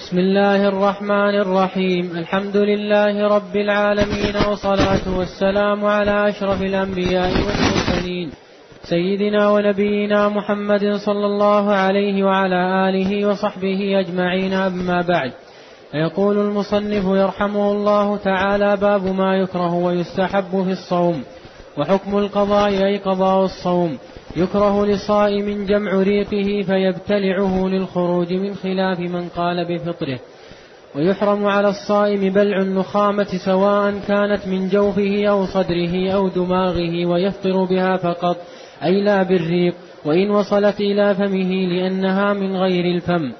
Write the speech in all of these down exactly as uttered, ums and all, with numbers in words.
بسم الله الرحمن الرحيم. الحمد لله رب العالمين، والصلاة والسلام على أشرف الأنبياء والمرسلين سيدنا ونبينا محمد صلى الله عليه وعلى آله وصحبه أجمعين. أما بعد، يقول المصنف يرحمه الله تعالى: باب ما يكره ويستحب في الصوم. وحكم القضاء أي قضاء الصوم. يكره للصائم جمع ريقه فيبتلعه للخروج، من خلاف من قال بفطره. ويحرم على الصائم بلع النخامة سواء كانت من جوفه أو صدره أو دماغه، ويفطر بها فقط، أي لا بالريق، وإن وصلت إلى فمه لأنها من غير الفم.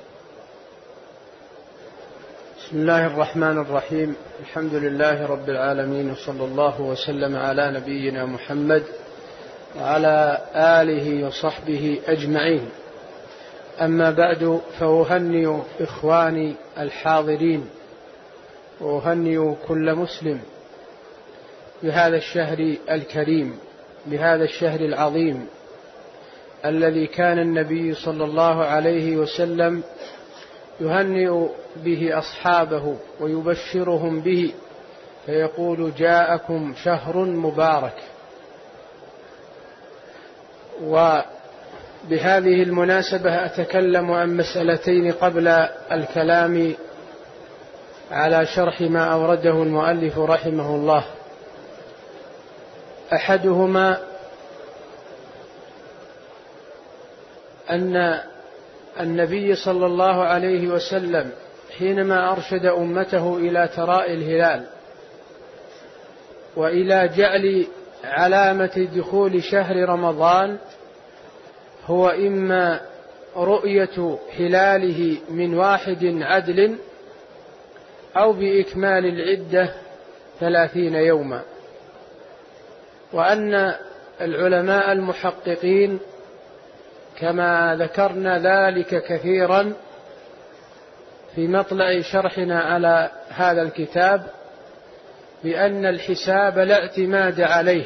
بسم الله الرحمن الرحيم. الحمد لله رب العالمين، وصلى الله وسلم على نبينا محمد وعلى آله وصحبه أجمعين. أما بعد، فأهنئ إخواني الحاضرين وأهنئ كل مسلم بهذا الشهر الكريم، بهذا الشهر العظيم الذي كان النبي صلى الله عليه وسلم يهنئ به أصحابه ويبشرهم به، فيقول: جاءكم شهر مبارك. وبهذه المناسبة أتكلم عن مسألتين قبل الكلام على شرح ما أورده المؤلف رحمه الله. أحدهما أن النبي صلى الله عليه وسلم حينما أرشد أمته إلى تراءي الهلال وإلى جعل علامة دخول شهر رمضان هو إما رؤية هلاله من واحد عدل أو بإكمال العدة ثلاثين يوما، وأن العلماء المحققين كما ذكرنا ذلك كثيرا في مطلع شرحنا على هذا الكتاب، بأن الحساب لا اعتماد عليه،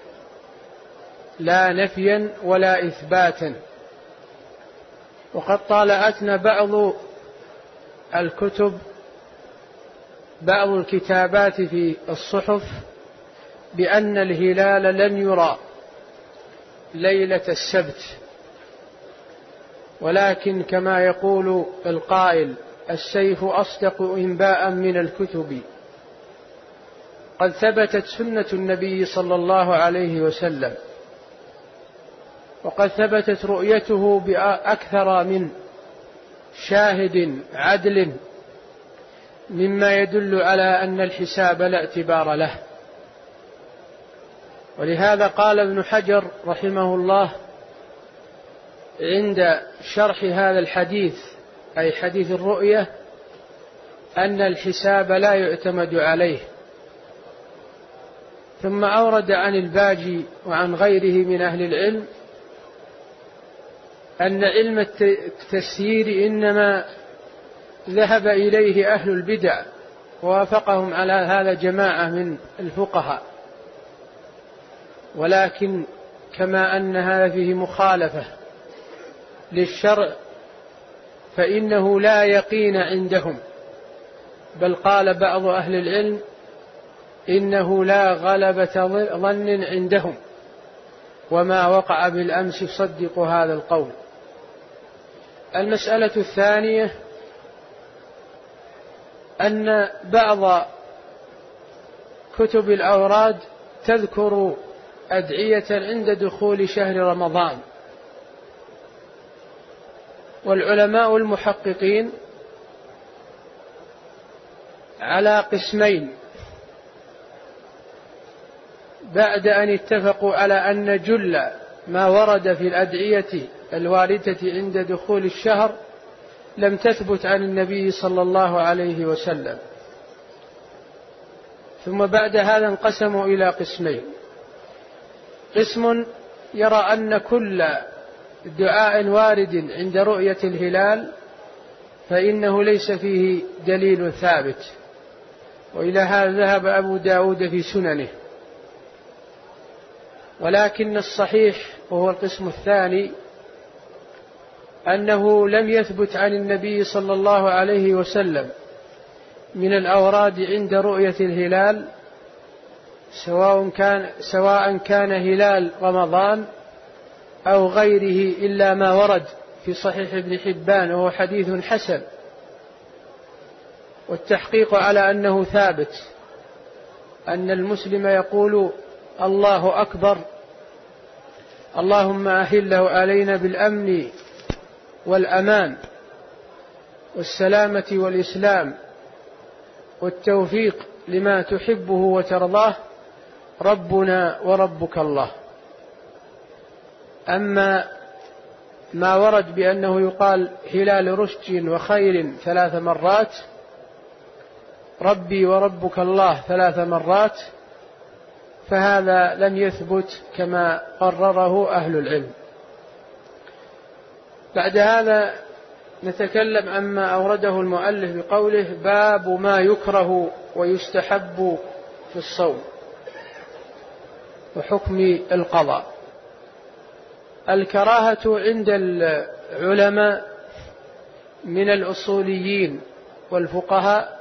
لا نفيا ولا إثباتا. وقد طالعتنا بعض الكتب، بعض الكتابات في الصحف، بأن الهلال لن يرى ليلة السبت، ولكن كما يقول القائل: السيف أصدق إنباء من الكتب. قد ثبتت سنة النبي صلى الله عليه وسلم، وقد ثبتت رؤيته بأكثر من شاهد عدل، مما يدل على أن الحساب لا اعتبار له. ولهذا قال ابن حجر رحمه الله عند شرح هذا الحديث، أي حديث الرؤية، أن الحساب لا يعتمد عليه. ثم أورد عن الباجي وعن غيره من أهل العلم أن علم التسيير إنما ذهب إليه أهل البدع، ووافقهم على هذا جماعة من الفقهاء، ولكن كما أن هذا فيه مخالفة للشرع فإنه لا يقين عندهم، بل قال بعض أهل العلم إنه لا غلبة ظن عندهم، وما وقع بالأمس يصدق هذا القول. المسألة الثانية أن بعض كتب الأوراد تذكر أدعية عند دخول شهر رمضان، والعلماء المحققين على قسمين بعد أن اتفقوا على أن جل ما ورد في الأدعية الواردة عند دخول الشهر لم تثبت عن النبي صلى الله عليه وسلم. ثم بعد هذا انقسموا إلى قسمين: قسم يرى أن كل دعاء وارد عند رؤية الهلال فإنه ليس فيه دليل ثابت، وإلى هذا ذهب أبو داود في سننه. ولكن الصحيح، وهو القسم الثاني، أنه لم يثبت عن النبي صلى الله عليه وسلم من الأوراد عند رؤية الهلال، سواء كان, سواء كان هلال رمضان أو غيره، إلا ما ورد في صحيح ابن حبان وهو حديث حسن، والتحقيق على أنه ثابت أن المسلم يقول الله أكبر، اللهم أهله علينا بالأمن والأمان والسلامة والإسلام والتوفيق لما تحبه وترضاه، ربنا وربك الله. أما ما ورد بأنه يقال هلال رشد وخير ثلاث مرات، ربي وربك الله ثلاث مرات، فهذا لم يثبت كما قرره أهل العلم. بعد هذا نتكلم عما أورده المؤلف بقوله باب ما يكره ويستحب في الصوم وحكم القضاء. الكراهة عند العلماء من الأصوليين والفقهاء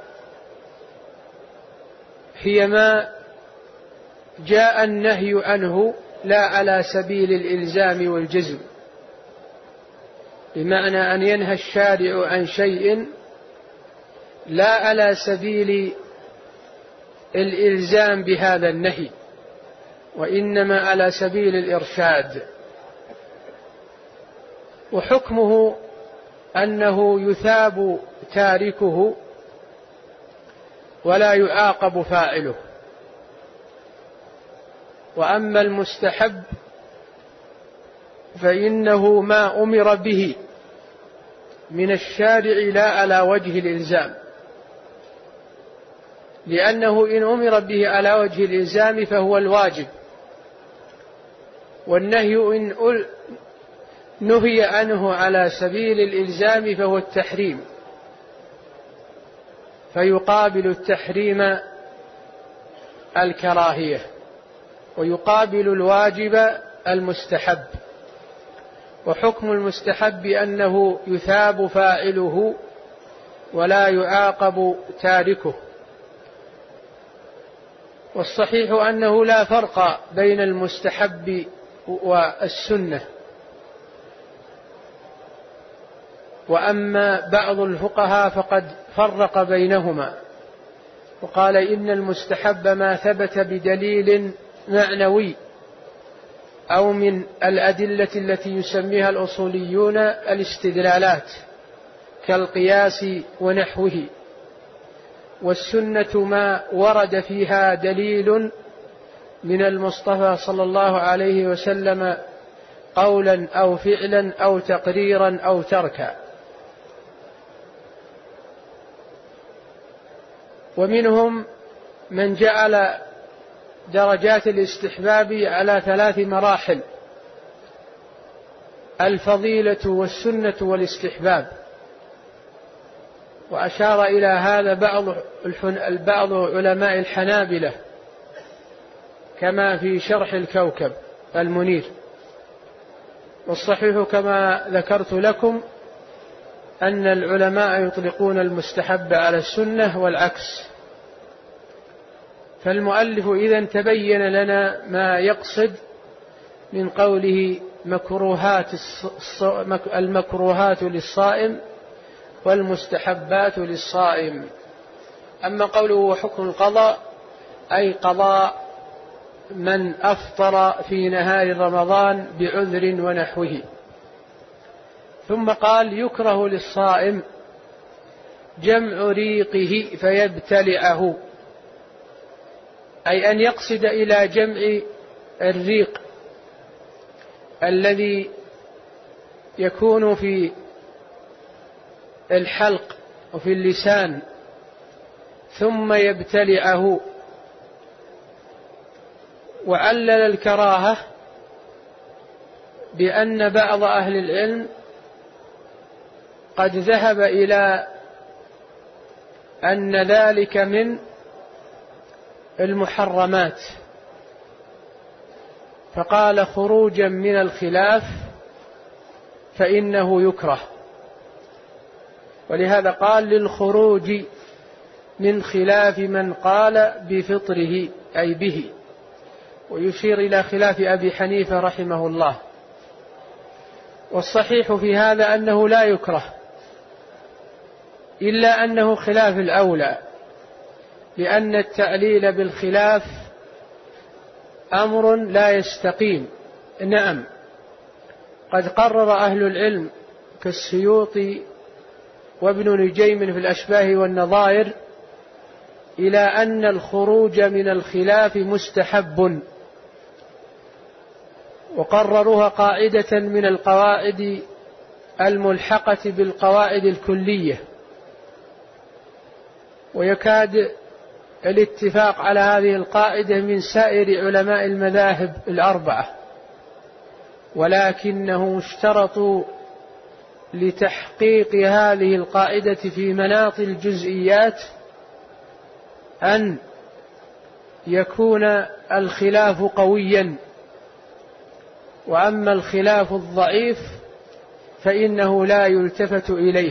هي ما جاء النهي عنه لا على سبيل الإلزام والجزم، بمعنى أن ينهى الشارع عن شيء لا على سبيل الإلزام بهذا النهي، وإنما على سبيل الإرشاد. وحكمه أنه يثاب تاركه ولا يعاقب فاعله. وأما المستحب فإنه ما أمر به من الشارع لا على وجه الإلزام، لأنه إن أمر به على وجه الإلزام فهو الواجب، والنهي إن نهي عنه على سبيل الإلزام فهو التحريم، فيقابل التحريم الكراهية، ويقابل الواجب المستحب. وحكم المستحب أنه يثاب فاعله ولا يعاقب تاركه. والصحيح أنه لا فرق بين المستحب والسنة. وأما بعض الفقهاء فقد فرق بينهما وقال إن المستحب ما ثبت بدليل معنوي أو من الأدلة التي يسميها الأصوليون الاستدلالات كالقياس ونحوه، والسنة ما ورد فيها دليل من المصطفى صلى الله عليه وسلم قولا أو فعلا أو تقريرا أو تركا. ومنهم من جعل درجات الاستحباب على ثلاث مراحل: الفضيلة والسنة والاستحباب. وأشار إلى هذا بعض بعض علماء الحنابلة كما في شرح الكوكب المنير. والصحيح كما ذكرت لكم أن العلماء يطلقون المستحب على السنة والعكس. فالمؤلف إذن تبين لنا ما يقصد من قوله مكروهات المكروهات للصائم والمستحبات للصائم. أما قوله وحكم القضاء أي قضاء من أفطر في نهار رمضان بعذر ونحوه. ثم قال يكره للصائم جمع ريقه فيبتلعه، أي أن يقصد إلى جمع الريق الذي يكون في الحلق وفي اللسان ثم يبتلعه. وعلل الكراهة بأن بعض أهل العلم قد ذهب إلى أن ذلك من المحرمات، فقال خروجا من الخلاف فإنه يكره. ولهذا قال للخروج من خلاف من قال بفطره أي به، ويشير إلى خلاف أبي حنيفة رحمه الله. والصحيح في هذا أنه لا يكره، إلا أنه خلاف الأولى، لأن التعليل بالخلاف أمر لا يستقيم. نعم، قد قرر أهل العلم كالسيوطي وابن نجيم في الأشباه والنظائر إلى أن الخروج من الخلاف مستحب، وقرروها قاعدة من القواعد الملحقة بالقواعد الكلية، ويكاد الاتفاق على هذه القاعدة من سائر علماء المذاهب الأربعة، ولكنهم اشترطوا لتحقيق هذه القاعدة في مناط الجزئيات أن يكون الخلاف قويا، وأما الخلاف الضعيف فإنه لا يلتفت إليه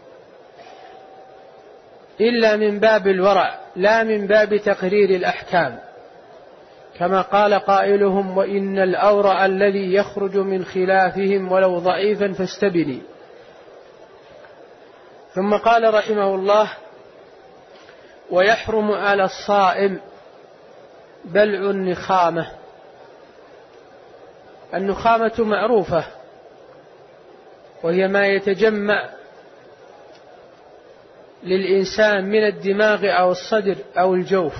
إلا من باب الورع، لا من باب تقرير الأحكام، كما قال قائلهم: وإن الأورع الذي يخرج من خلافهم ولو ضعيفا فاستبني. ثم قال رحمه الله: ويحرم على الصائم بلع النخامة. النخامة معروفة، وهي ما يتجمع للإنسان من الدماغ أو الصدر أو الجوف،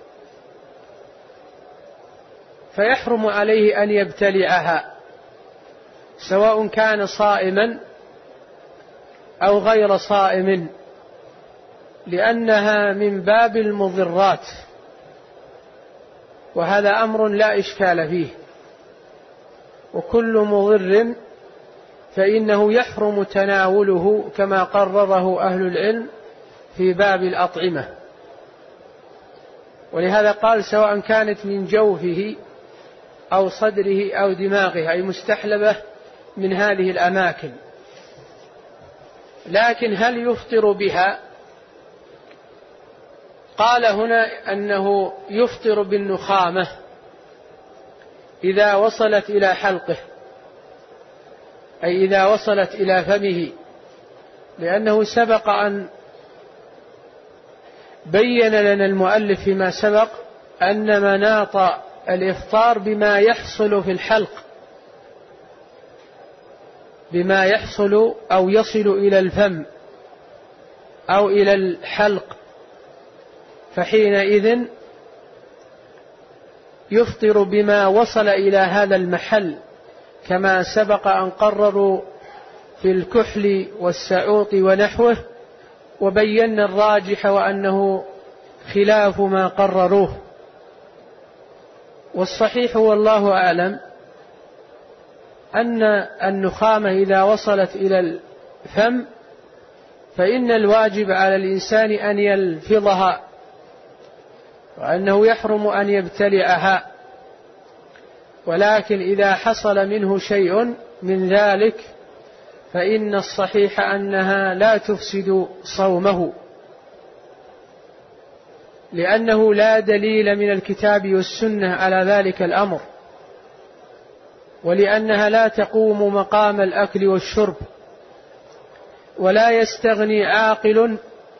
فيحرم عليه أن يبتلعها سواء كان صائما أو غير صائم، لأنها من باب المضرات، وهذا أمر لا إشكال فيه. وكل مضر فإنه يحرم تناوله كما قرره أهل العلم في باب الأطعمة. ولهذا قال: سواء كانت من جوفه أو صدره أو دماغه، أي مستحلبة من هذه الأماكن. لكن هل يفطر بها؟ قال هنا أنه يفطر بالنخامة إذا وصلت إلى حلقه، أي إذا وصلت إلى فمه، لأنه سبق أن بين لنا المؤلف فيما سبق أن مناط الإفطار بما يحصل في الحلق، بما يحصل أو يصل إلى الفم أو إلى الحلق، فحينئذ يفطر بما وصل إلى هذا المحل، كما سبق أن قرروا في الكحل والسعوط ونحوه، وبينا الراجح وأنه خلاف ما قرروه. والصحيح والله أعلم أن النخامة إذا وصلت إلى الفم فإن الواجب على الإنسان أن يلفظها، وأنه يحرم أن يبتلعها. ولكن إذا حصل منه شيء من ذلك فإن الصحيح أنها لا تفسد صومه، لأنه لا دليل من الكتاب والسنة على ذلك الأمر، ولأنها لا تقوم مقام الأكل والشرب، ولا يستغني عاقل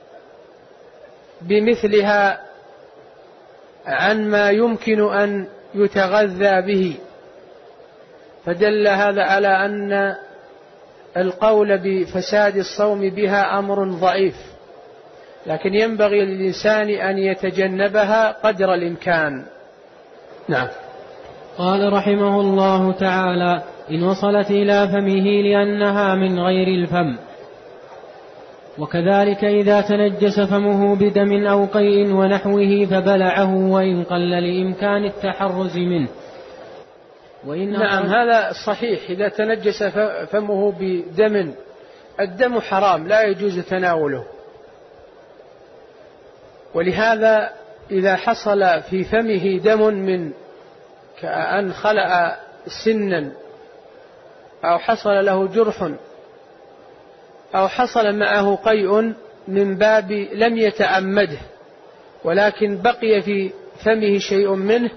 بمثلها عن ما يمكن أن يتغذى به. فدل هذا على أن القول بفساد الصوم بها أمر ضعيف، لكن ينبغي للإنسان أن يتجنبها قدر الإمكان. نعم. قال رحمه الله تعالى: إن وصلت إلى فمه لأنها من غير الفم. وكذلك إذا تنجس فمه بدم أو قيء ونحوه فبلعه وإن قل لإمكان التحرز منه. وإن نعم، هذا صحيح. إذا تنجس فمه بدم، الدم حرام لا يجوز تناوله، ولهذا إذا حصل في فمه دم من كأن خلع سنا أو حصل له جرح أو حصل معه قيء من باب لم يتعمده ولكن بقي في فمه شيء منه،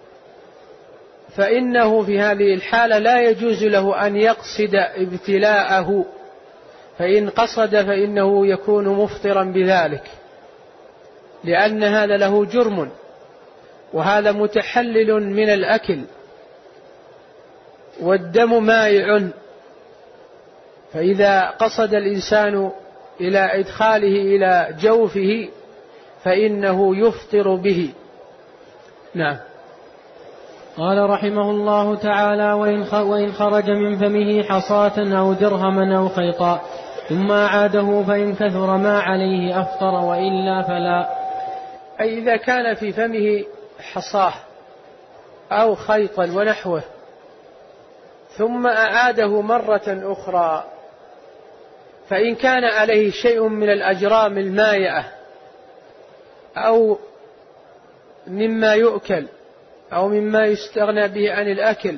فإنه في هذه الحالة لا يجوز له أن يقصد ابتلاءه، فإن قصد فإنه يكون مفطرا بذلك، لأن هذا له جرم وهذا متحلل من الأكل والدم مائع، فإذا قصد الإنسان إلى إدخاله إلى جوفه فإنه يفطر به. نعم. قال رحمه الله تعالى: وإن خرج من فمه حصاة أو درهما أو خيطا ثم أعاده فإن كثر ما عليه أفطر وإلا فلا. أي إذا كان في فمه حصاه أو خيطا ونحوه ثم أعاده مرة أخرى، فإن كان عليه شيء من الأجرام المائعة أو مما يؤكل أو مما يستغنى به عن الأكل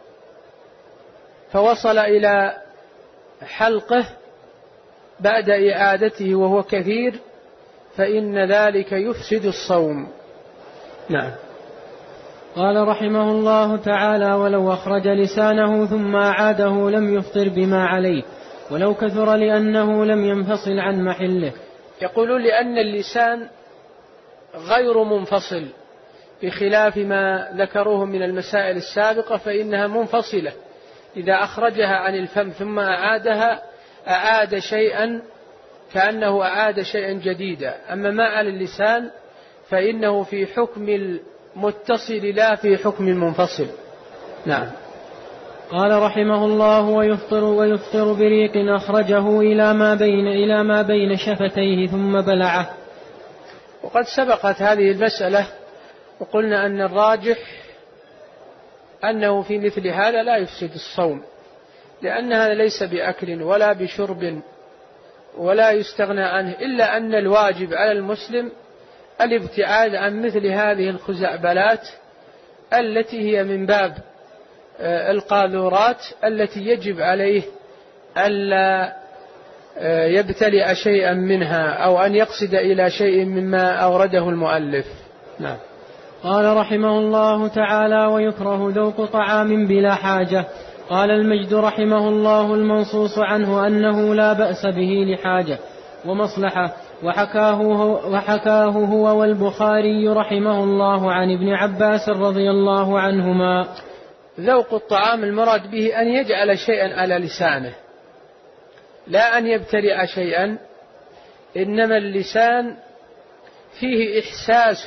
فوصل إلى حلقه بعد إعادته وهو كثير فإن ذلك يفسد الصوم. نعم. قال رحمه الله تعالى: ولو أخرج لسانه ثم أعاده لم يفطر بما عليه ولو كثر لأنه لم ينفصل عن محله. يقولون لأن اللسان غير منفصل بخلاف ما ذكروه من المسائل السابقة، فإنها منفصلة، إذا أخرجها عن الفم ثم أعادها أعاد شيئا كأنه أعاد شيئا جديدا، أما ما على اللسان فإنه في حكم المتصل لا في حكم المنفصل. نعم. قال رحمه الله: ويفطر ويفطر بريق أخرجه إلى ما بين إلى ما بين شفتيه ثم بلعه. وقد سبقت هذه المسألة وقلنا أن الراجح أنه في مثل هذا لا يفسد الصوم، لأن هذا ليس بأكل ولا بشرب ولا يستغنى عنه، إلا أن الواجب على المسلم الابتعاد عن مثل هذه الخزعبلات التي هي من باب القاذورات التي يجب عليه ألا يبتلع شيئا منها أو أن يقصد إلى شيء مما أورده المؤلف. نعم. قال رحمه الله تعالى: ويكره ذوق طعام بلا حاجة. قال المجد رحمه الله: المنصوص عنه أنه لا بأس به لحاجة ومصلحة، وحكاه هو, وحكاه هو والبخاري رحمه الله عن ابن عباس رضي الله عنهما. ذوق الطعام المراد به أن يجعل شيئا على لسانه، لا أن يبتلع شيئا، إنما اللسان فيه إحساس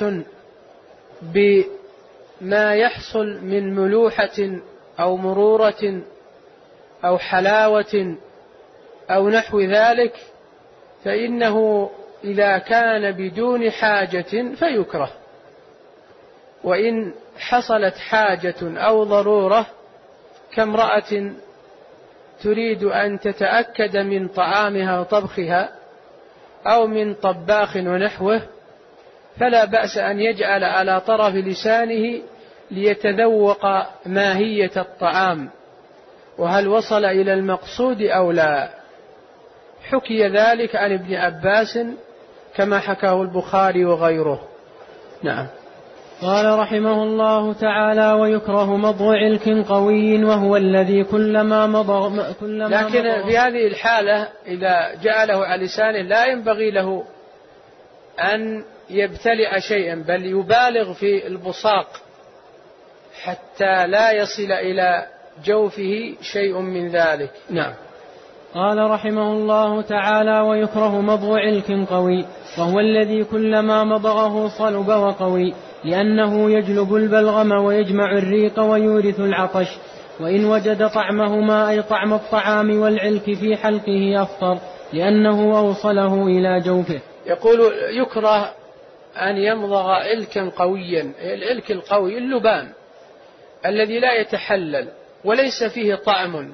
بما يحصل من ملوحة أو مرورة أو حلاوة أو نحو ذلك، فإنه إذا كان بدون حاجة فيكره، وإن حصلت حاجة أو ضرورة كامرأة تريد أن تتأكد من طعامها وطبخها أو من طباخ ونحوه، فلا بأس أن يجعل على طرف لسانه ليتذوق ماهية الطعام وهل وصل إلى المقصود أو لا. حكي ذلك عن ابن عباس كما حكاه البخاري وغيره. نعم. قال رحمه الله تعالى: ويكره مضغ علك قوي وهو الذي كلما مضغ كلما لكن مضغ. في هذه الحالة إذا جعله على لسانه لا ينبغي له أن يبتلع شيئا، بل يبالغ في البصاق حتى لا يصل إلى جوفه شيء من ذلك. نعم. قال رحمه الله تعالى: ويكره مضغ علك قوي وهو الذي كلما مضغه صلب وقوي، لأنه يجلب البلغم ويجمع الريق ويورث العطش، وإن وجد طعمهما أي طعم الطعام والعلك في حلقه أفطر، لأنه أوصله إلى جوفه. يقول يكره أن يمضغ علكا قويا. العلك القوي اللبان الذي لا يتحلل وليس فيه طعم،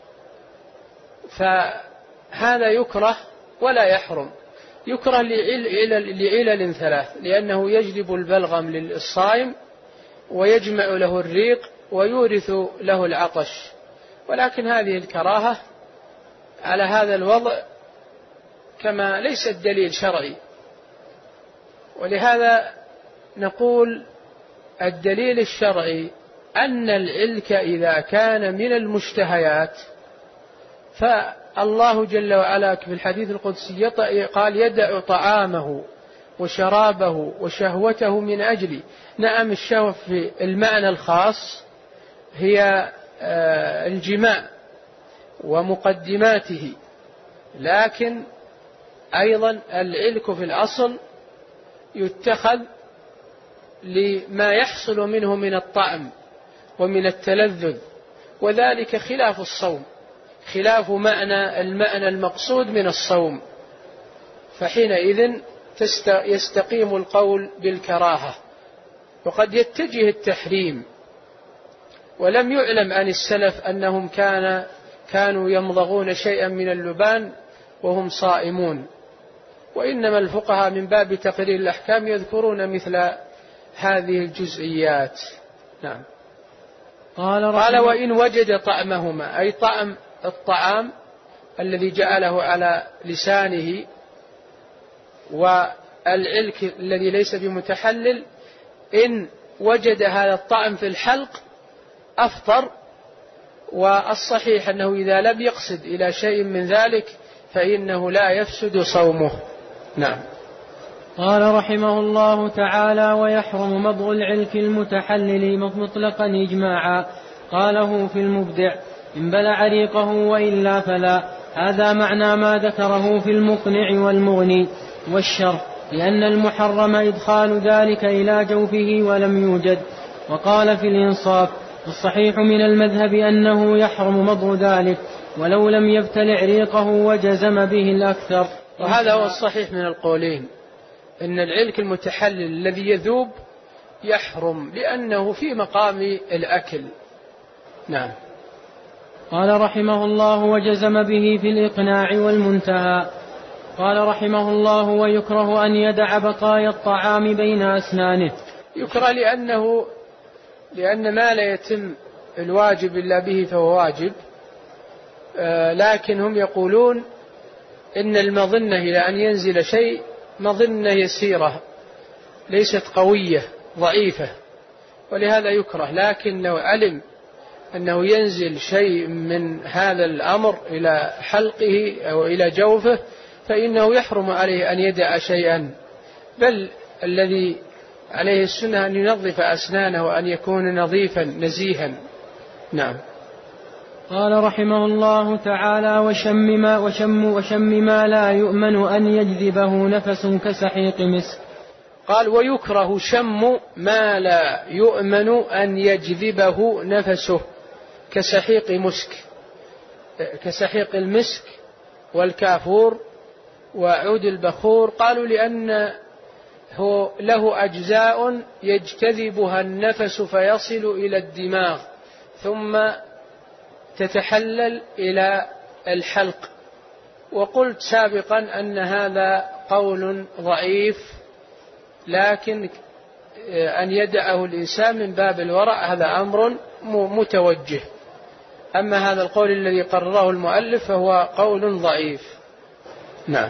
فهذا يكره ولا يحرم. يكره لعلل ثلاث: لأنه يجلب البلغم للصائم ويجمع له الريق ويورث له العطش، ولكن هذه الكراهة على هذا الوضع كما ليس الدليل شرعي، ولهذا نقول الدليل الشرعي أن العلك إذا كان من المشتهيات فالله جل وعلا في الحديث القدسي قال يدع طعامه وشرابه وشهوته من أجلي. نعم، الشهوة في المعنى الخاص هي الجماع ومقدماته، لكن أيضا العلك في الأصل يتخذ لما يحصل منه من الطعم ومن التلذذ، وذلك خلاف الصوم، خلاف معنى المعنى المقصود من الصوم، فحينئذ يستقيم القول بالكراهة. وقد يتجه التحريم، ولم يعلم عن السلف أنهم كان كانوا يمضغون شيئا من اللبان وهم صائمون، وإنما الفقهاء من باب تقرير الأحكام يذكرون مثل هذه الجزئيات. نعم. قال, قال وإن وجد طعمهما، أي طعم الطعام الذي جعله على لسانه والعلك الذي ليس بمتحلل، إن وجد هذا الطعم في الحلق أفطر، والصحيح أنه إذا لم يقصد إلى شيء من ذلك فإنه لا يفسد صومه. نعم. قال رحمه الله تعالى ويحرم مضغ العلك المتحلل مطلقا إجماعا. قاله في المبدع إن بلع ريقه وإلا فلا. هذا معنى ما ذكره في المقنع والمغني والشرح، لأن المحرم إدخال ذلك إلى جوفه ولم يوجد. وقال في الإنصاف الصحيح من المذهب أنه يحرم مضغ ذلك ولو لم يبتلع ريقه، وجزم به الأكثر. وهذا هو الصحيح من القولين، إن العلك المتحلل الذي يذوب يحرم لأنه في مقام الأكل. نعم. قال رحمه الله وجزم به في الإقناع والمنتهى. قال رحمه الله ويكره أن يدع بقايا الطعام بين أسنانه. يكره لأنه لأن ما لا يتم الواجب إلا به فهو واجب، آه لكن هم يقولون إن المظنة إلى أن ينزل شيء مظنة يسيرة ليست قوية ضعيفة، ولهذا يكره. لكن لو علم أنه ينزل شيء من هذا الأمر إلى حلقه أو إلى جوفه فإنه يحرم عليه أن يدع شيئا، بل الذي عليه السنة أن ينظف أسنانه وأن يكون نظيفا نزيها. نعم. قال رحمه الله تعالى وشم ما, وشم, وشم ما لا يؤمن أن يجذبه نفس كسحيق مسك. قال ويكره شم ما لا يؤمن أن يجذبه نفسه كسحيق مسك، كسحيق المسك والكافور وعود البخور. قالوا لأن هو له أجزاء يجتذبها النفس فيصل إلى الدماغ ثم تتحلل إلى الحلق. وقلت سابقا أن هذا قول ضعيف، لكن أن يدعه الإنسان من باب الورع هذا أمر متوجه. أما هذا القول الذي قرره المؤلف فهو قول ضعيف. نعم.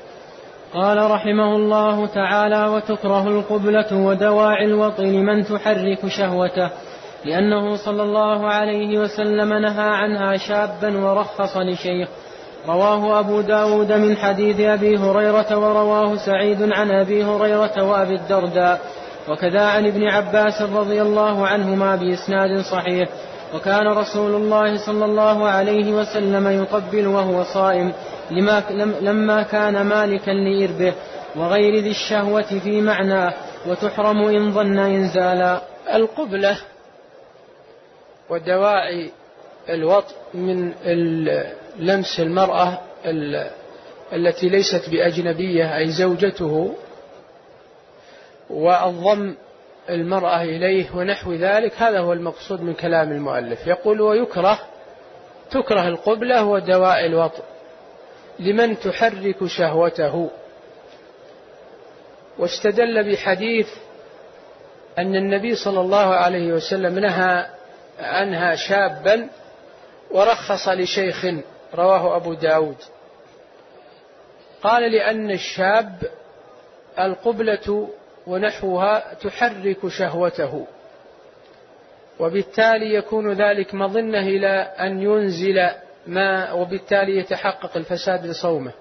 قال رحمه الله تعالى وتكره القبلة ودواعي الوطن لمن تحرك شهوته، لأنه صلى الله عليه وسلم نهى عنها شابا ورخص لشيخ. رواه أبو داود من حديث أبي هريرة، ورواه سعيد عن أبي هريرة وأبي الدرداء، وكذا عن ابن عباس رضي الله عنهما بإسناد صحيح. وكان رسول الله صلى الله عليه وسلم يقبل وهو صائم لما لما كان مالكا لإربه وغير ذي الشهوة في معناه، وتحرم إن ظن إنزالا. القبلة ودواعي الوطء من لمس المرأة التي ليست بأجنبية أي زوجته، والضم المرأة إليه ونحو ذلك، هذا هو المقصود من كلام المؤلف. يقول ويكره تكره القبلة ودواعي الوطء لمن تحرك شهوته. واستدل بحديث أن النبي صلى الله عليه وسلم نهى عنها شابا ورخص لشيخ، رواه أبو داود. قال لأن الشاب القبلة ونحوها تحرك شهوته، وبالتالي يكون ذلك مظنة إلى أن ينزل ما، وبالتالي يتحقق الفساد لصومه.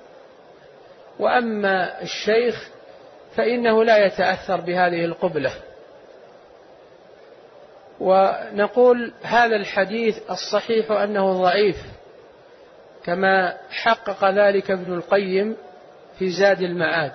وأما الشيخ فإنه لا يتأثر بهذه القبلة. ونقول هذا الحديث الصحيح أنه ضعيف، كما حقق ذلك ابن القيم في زاد المعاد.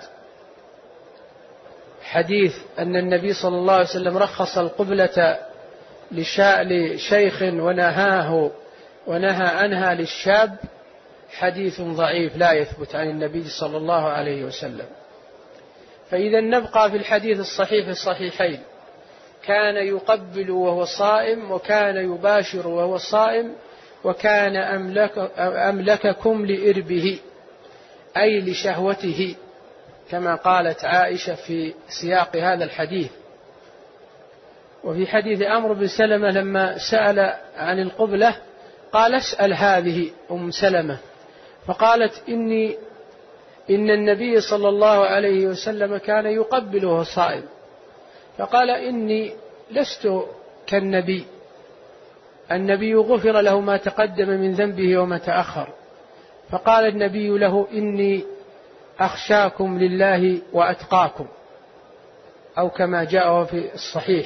حديث أن النبي صلى الله عليه وسلم رخص القبلة لشيخ ونهاه ونهى عنها للشاب حديث ضعيف لا يثبت عن النبي صلى الله عليه وسلم. فإذا نبقى في الحديث الصحيح في الصحيحين: كان يقبل وهو صائم، وكان يباشر وهو صائم، وكان أملك أملككم لإربه، أي لشهوته، كما قالت عائشة في سياق هذا الحديث. وفي حديث عمرو بن سلمة لما سأل عن القبلة قال: اسأل هذه أم سلمة، فقالت: إني إن النبي صلى الله عليه وسلم كان يقبل وهو صائم. فقال: إني لست كالنبي، النبي غفر له ما تقدم من ذنبه وما تأخر. فقال النبي له: إني أخشاكم لله وأتقاكم، أو كما جاء في الصحيح.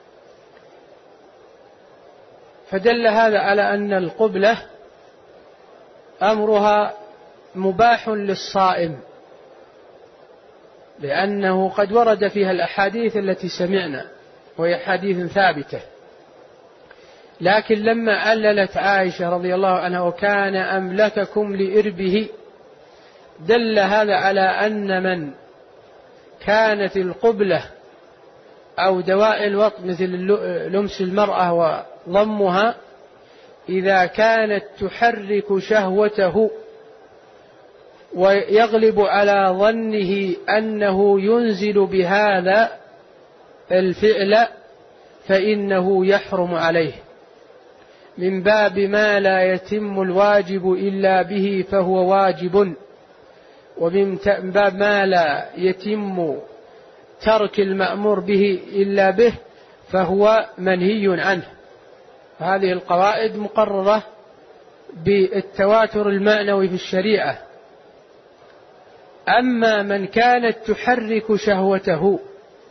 فدل هذا على أن القبلة أمرها مباح للصائم، لأنه قد ورد فيها الأحاديث التي سمعنا، وهي حديث ثابتة. لكن لما عللت عائشة رضي الله عنها: وكان أملككم لإربه، دل هذا على أن من كانت القبلة أو دواء الوطء مثل لمس المرأة وضمها إذا كانت تحرك شهوته ويغلب على ظنه أنه ينزل بهذا الفعل فإنه يحرم عليه، من باب ما لا يتم الواجب إلا به فهو واجب، ومن باب ما لا يتم ترك المأمور به إلا به فهو منهي عنه. هذه القواعد مقررة بالتواتر المعنوي في الشريعة. أما من كانت تحرك شهوته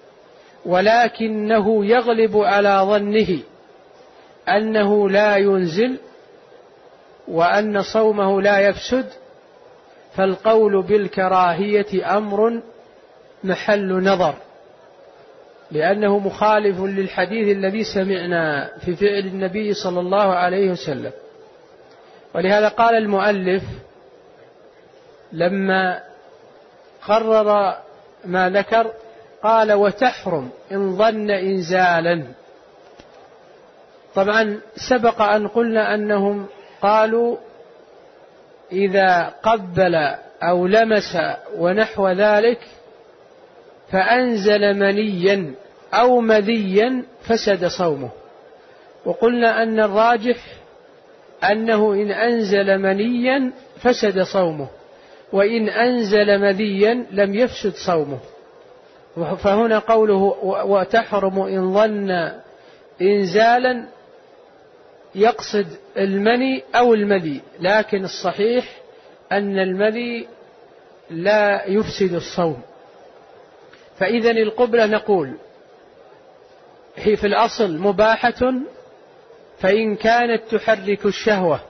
ولكنه يغلب على ظنه أنه لا ينزل وأن صومه لا يفسد، فالقول بالكراهية أمر محل نظر، لأنه مخالف للحديث الذي سمعنا في فعل النبي صلى الله عليه وسلم. ولهذا قال المؤلف لما قرر ما ذكر قال: وتحرم إن ظن إنزالا. طبعا سبق أن قلنا أنهم قالوا إذا قبل أو لمس ونحو ذلك فأنزل منيا أو مذيا فسد صومه. وقلنا أن الراجح أنه إن أنزل منيا فسد صومه، وإن أنزل مذيا لم يفسد صومه. فهنا قوله وتحرم إن ظن إنزالا يقصد المني أو المذي، لكن الصحيح أن المذي لا يفسد الصوم. فإذا القبلة نقول هي في الأصل مباحة، فإن كانت تحرك الشهوة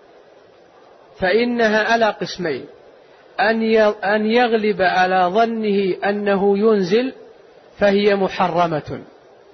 فإنها على قسمين: أن يغلب على ظنه أنه ينزل فهي محرمة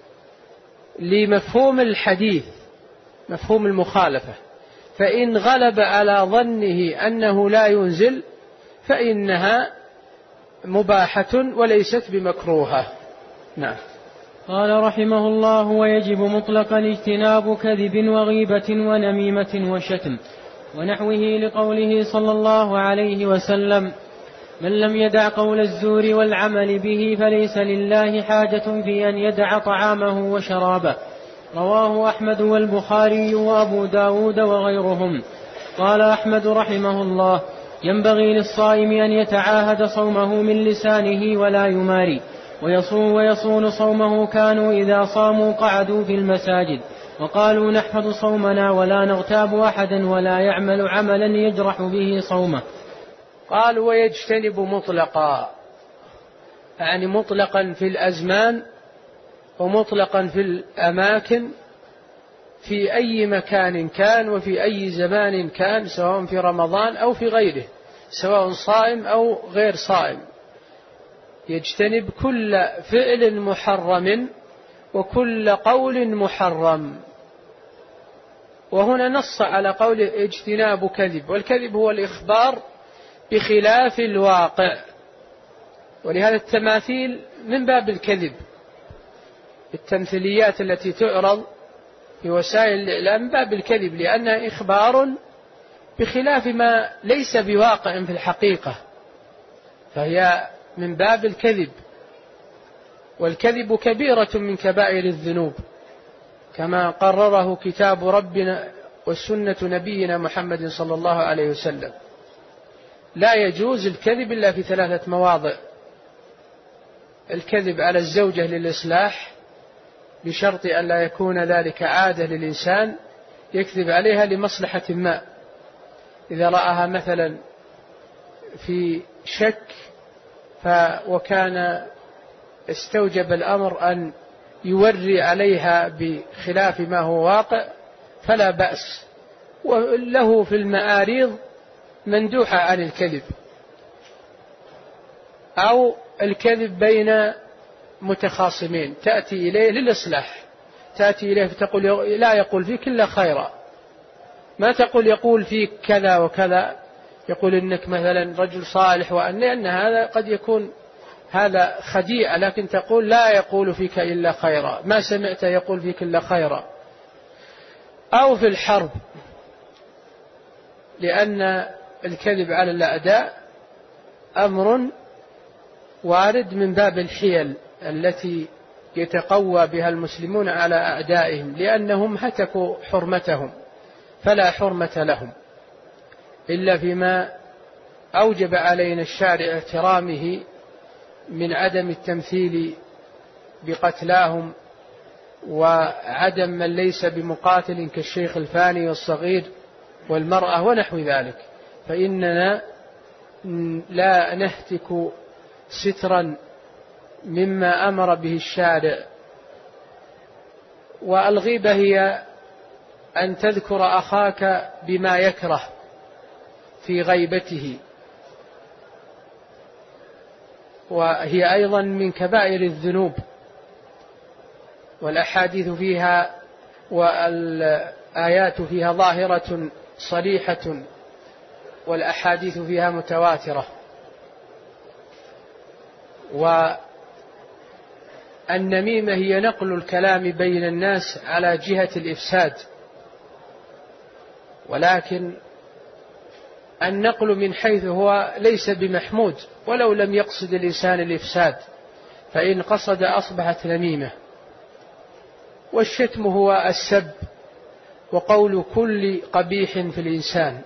لمفهوم الحديث، مفهوم المخالفة. فإن غلب على ظنه أنه لا ينزل فإنها مباحة وليست بمكروهة. نعم. قال رحمه الله: ويجب مطلقا اجتناب كذب وغيبة ونميمة وشتم ونحوه، لقوله صلى الله عليه وسلم: من لم يدع قول الزور والعمل به فليس لله حاجة في أن يدع طعامه وشرابه. رواه أحمد والبخاري وأبو داود وغيرهم. قال أحمد رحمه الله: ينبغي للصائم أن يتعاهد صومه من لسانه ولا يماري، ويصوم ويصون صومه. كانوا إذا صاموا قعدوا في المساجد وقالوا: نحفظ صومنا ولا نغتاب أحدا ولا يعمل عملا يجرح به صومه. قال: ويجتنب مطلقا، يعني مطلقا في الأزمان ومطلقا في الأماكن، في أي مكان كان وفي أي زمان كان، سواء في رمضان أو في غيره، سواء صائم أو غير صائم. يجتنب كل فعل محرم وكل قول محرم. وهنا نص على قول اجتناب كذب، والكذب هو الإخبار بخلاف الواقع، ولهذا التماثيل من باب الكذب. التمثيليات التي تعرض في وسائل الإعلام من باب الكذب، لأنها إخبار بخلاف ما ليس بواقع في الحقيقة، فهي من باب الكذب. والكذب كبيرة من كبائر الذنوب، كما قرره كتاب ربنا والسنة نبينا محمد صلى الله عليه وسلم. لا يجوز الكذب إلا في ثلاثة مواضع: الكذب على الزوجة للإصلاح بشرط أن لا يكون ذلك عادة للإنسان يكذب عليها لمصلحة ما، إذا رآها مثلا في شك وكان استوجب الأمر أن يوري عليها بخلاف ما هو واقع فلا بأس، وله في المعاريض مندوحة عن الكذب. أو الكذب بين متخاصمين، تأتي إليه للإصلاح، تأتي إليه فتقول لا يقول فيك إلا خيرا، ما تقول يقول فيك كذا وكذا، يقول إنك مثلا رجل صالح، وأن أن هذا قد يكون هذا خديعة، لكن تقول لا يقول فيك إلا خيرا، ما سمعت يقول فيك إلا خيرا. أو في الحرب، لأن الكذب على الأعداء أمر وارد من باب الحيل التي يتقوى بها المسلمون على أعدائهم، لأنهم هتكوا حرمتهم، فلا حرمة لهم إلا فيما أوجب علينا الشارع احترامه من عدم التمثيل بقتلاهم، وعدم من ليس بمقاتل كالشيخ الفاني والصغير والمرأة ونحو ذلك، فإننا لا نهتك سترا مما أمر به الشارع. والغيبة هي أن تذكر أخاك بما يكره في غيبته، وهي أيضا من كبائر الذنوب، والأحاديث فيها والآيات فيها ظاهرة صريحة، والأحاديث فيها متواترة. والنميمة هي نقل الكلام بين الناس على جهة الإفساد، ولكن النقل من حيث هو ليس بمحمود، ولو لم يقصد الإنسان الإفساد، فإن قصد أصبحت نميمة. والشتم هو السب وقول كل قبيح في الإنسان.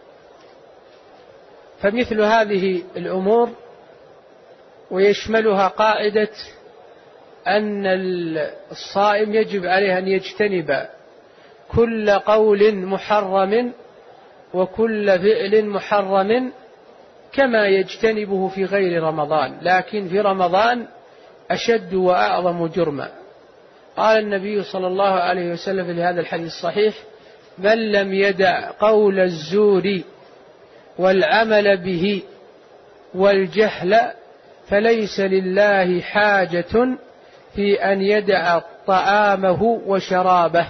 فمثل هذه الأمور ويشملها قاعدة أن الصائم يجب عليه أن يجتنب كل قول محرم وكل فعل محرم كما يجتنبه في غير رمضان، لكن في رمضان أشد وأعظم جرما. قال النبي صلى الله عليه وسلم في هذا الحديث الصحيح: من لم يدع قول الزور والعمل به والجهل فليس لله حاجة في أن يدع طعامه وشرابه.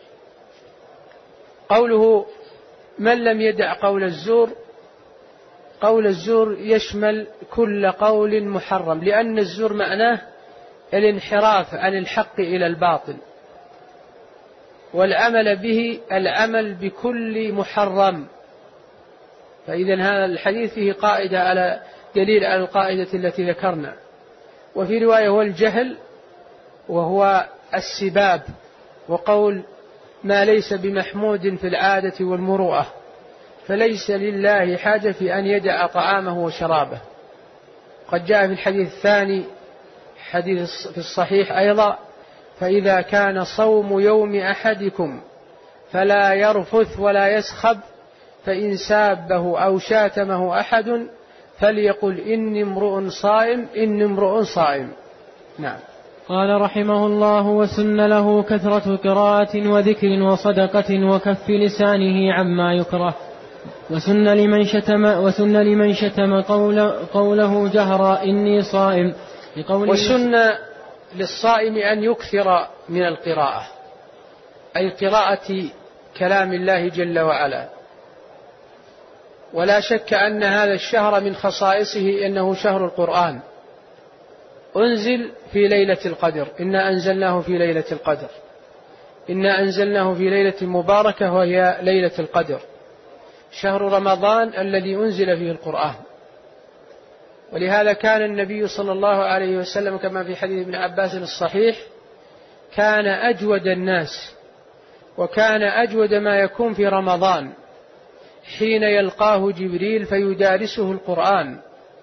قوله من لم يدع قول الزور، قول الزور يشمل كل قول محرم، لأن الزور معناه الانحراف عن الحق إلى الباطل، والعمل به العمل بكل محرم. فإذا هذا الحديث فيه قاعدة على دليل على القاعدة التي ذكرنا. وفي رواية هو الجهل، وهو السباب وقول ما ليس بمحمود في العادة والمروءة، فليس لله حاجة في أن يدع طعامه وشرابه. قد جاء في الحديث الثاني حديث في الصحيح أيضا: فإذا كان صوم يوم أحدكم فلا يرفث ولا يسخب، فإن سابه أو شاتمه أحد فليقل إني امرؤ صائم إني امرؤ صائم. نعم. قال رحمه الله: وسن له كثرة قراءة وذكر وصدقة وكف لسانه عما يكره. وسن لمن شتم, وسن لمن شتم قول قوله جهرا إني صائم. وسن للصائم أن يكثر من القراءة، أي قراءة كلام الله جل وعلا. ولا شك أن هذا الشهر من خصائصه أنه شهر القرآن، أنزل في ليلة القدر، إنا أنزلناه في ليلة القدر، إنا أنزلناه في ليلة مباركة وهي ليلة القدر، شهر رمضان الذي أنزل فيه القرآن. ولهذا كان النبي صلى الله عليه وسلم كما في حديث ابن عباس الصحيح كان أجود الناس، وكان أجود ما يكون في رمضان حين يلقاه جبريل فيدارسه القرآن.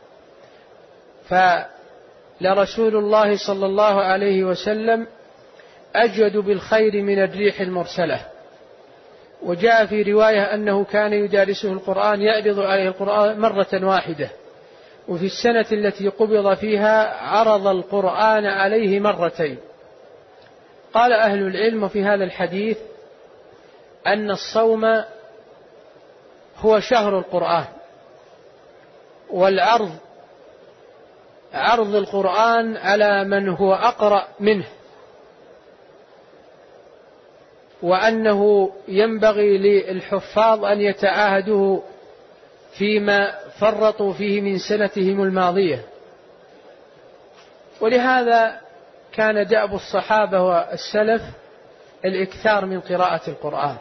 فلرسول الله صلى الله عليه وسلم أجود بالخير من الريح المرسلة. وجاء في رواية أنه كان يدارسه القرآن يعرض عليه القرآن مرة واحدة، وفي السنة التي قبض فيها عرض القرآن عليه مرتين. قال أهل العلم في هذا الحديث أن الصوم هو شهر القرآن، والعرض عرض القرآن على من هو أقرأ منه، وأنه ينبغي للحفاظ أن يتعاهدوه فيما فرطوا فيه من سنتهم الماضية. ولهذا كان دأب الصحابة والسلف الإكثار من قراءة القرآن.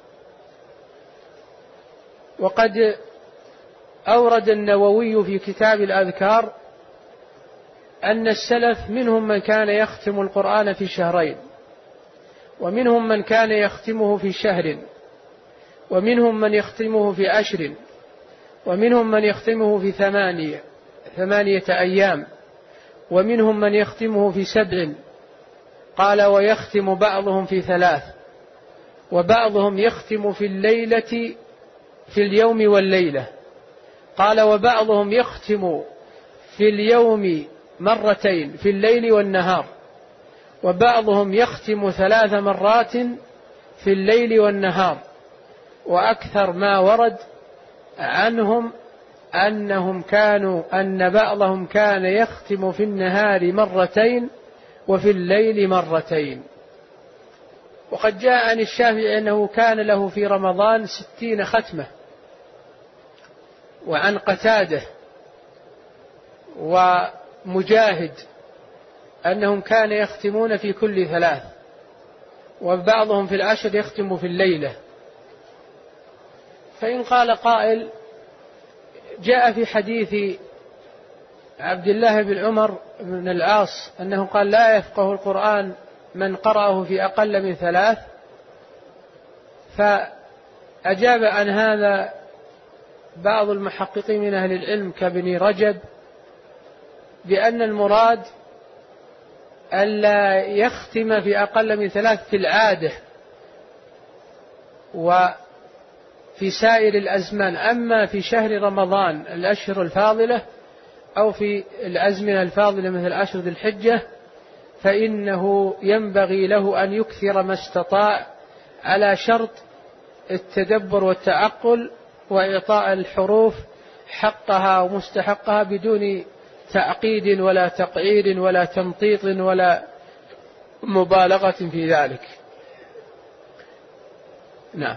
وقد أورد النووي في كتاب الأذكار أن السلف منهم من كان يختم القرآن في شهرين، ومنهم من كان يختمه في شهر، ومنهم من يختمه في عشر، ومنهم من يختمه في ثمانية ثمانية أيام، ومنهم من يختمه في سبع. قال: ويختم بعضهم في ثلاث، وبعضهم يختم في الليلة في اليوم والليلة. قال: وبعضهم يختم في اليوم مرتين في الليل والنهار، وبعضهم يختم ثلاث مرات في الليل والنهار. وأكثر ما ورد عنهم أنهم كانوا أن بعضهم كان يختم في النهار مرتين وفي الليل مرتين. وقد جاء عن الشافعي أنه كان له في رمضان ستين ختمة، وعن قتادة ومجاهد أنهم كان يختمون في كل ثلاث، وبعضهم في العشر يختم في الليلة. فإن قال قائل: جاء في حديث عبد الله بن عمر بن العاص أنه قال: لا يفقه القرآن من قرأه في أقل من ثلاث. فأجاب عن هذا بعض المحققين من أهل العلم كابن رجب بأن المراد ألا يختم في أقل من ثلاث في العادة وفي سائر الأزمان. أما في شهر رمضان الأشهر الفاضلة أو في الأزمنة الفاضلة مثل أشهر ذي الحجة فإنه ينبغي له أن يكثر ما استطاع على شرط التدبر والتعقل وإعطاء الحروف حقها ومستحقها بدون تعقيد ولا تقعيد ولا تمطيط ولا مبالغة في ذلك. نعم.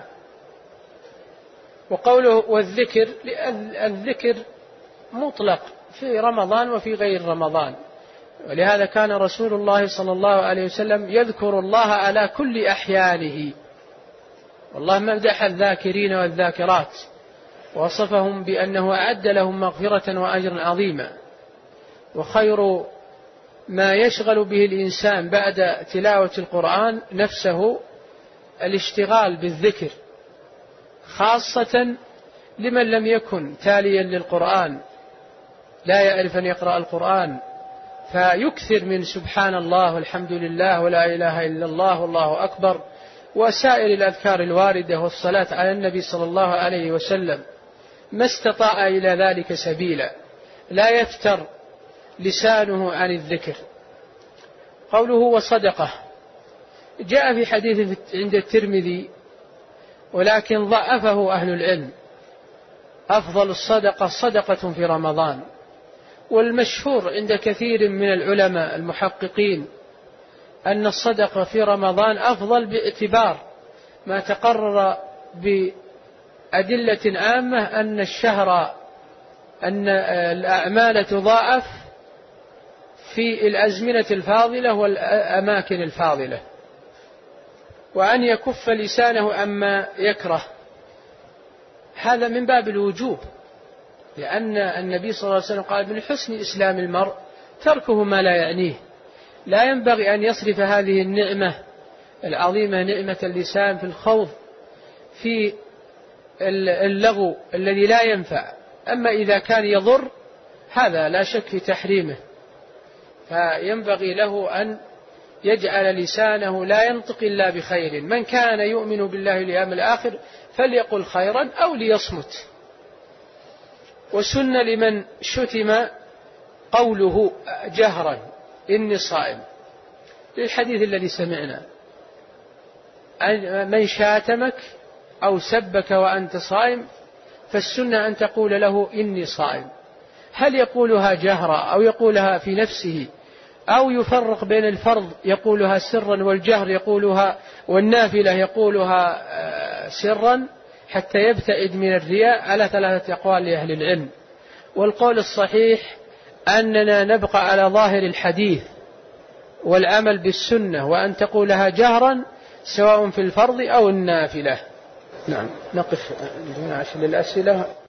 وقوله والذكر، الذكر مطلق في رمضان وفي غير رمضان، ولهذا كان رسول الله صلى الله عليه وسلم يذكر الله على كل أحيانه. والله مدح الذاكرين والذاكرات ووصفهم بأنه أعد لهم مغفرة وأجرا عظيما. وخير ما يشغل به الإنسان بعد تلاوة القرآن نفسه الاشتغال بالذكر، خاصة لمن لم يكن تاليا للقرآن لا يعرف أن يقرأ القرآن، فيكثر من سبحان الله والحمد لله ولا إله إلا الله والله أكبر وسائر الأذكار الواردة والصلاة على النبي صلى الله عليه وسلم ما استطاع إلى ذلك سبيلا، لا يفتر لسانه عن الذكر. قوله وصدقة جاء في حديث عند الترمذي ولكن ضعفه أهل العلم، أفضل الصدقة صدقة في رمضان. والمشهور عند كثير من العلماء المحققين أن الصدقة في رمضان أفضل باعتبار ما تقرر بأدلة عامة أن الشهر أن الأعمال تضاعف في الأزمنة الفاضلة والأماكن الفاضلة، وأن يكف لسانه عما يكره، هذا من باب الوجوب، لأن النبي صلى الله عليه وسلم قال من حسن إسلام المرء تركه ما لا يعنيه. لا ينبغي أن يصرف هذه النعمة العظيمة نعمة اللسان في الخوض في اللغو الذي لا ينفع، أما إذا كان يضر هذا لا شك في تحريمه، فينبغي له أن يجعل لسانه لا ينطق إلا بخير. من كان يؤمن بالله واليوم الآخر فليقل خيرا أو ليصمت. وسن لمن شتم قوله جهرا إني صائم، للحديث الذي سمعنا من شاتمك أو سبك وأنت صائم فالسنة أن تقول له إني صائم. هل يقولها جهرا أو يقولها في نفسه أو يفرق بين الفرض يقولها سرا والجهر يقولها والنافلة يقولها سرا حتى يبتعد من الرياء؟ على ثلاثة أقوال لأهل العلم، والقول الصحيح أننا نبقى على ظاهر الحديث والعمل بالسنة، وأن تقولها جهرا سواء في الفرض أو النافلة. نعم، نقف هنا عشان الأسئلة.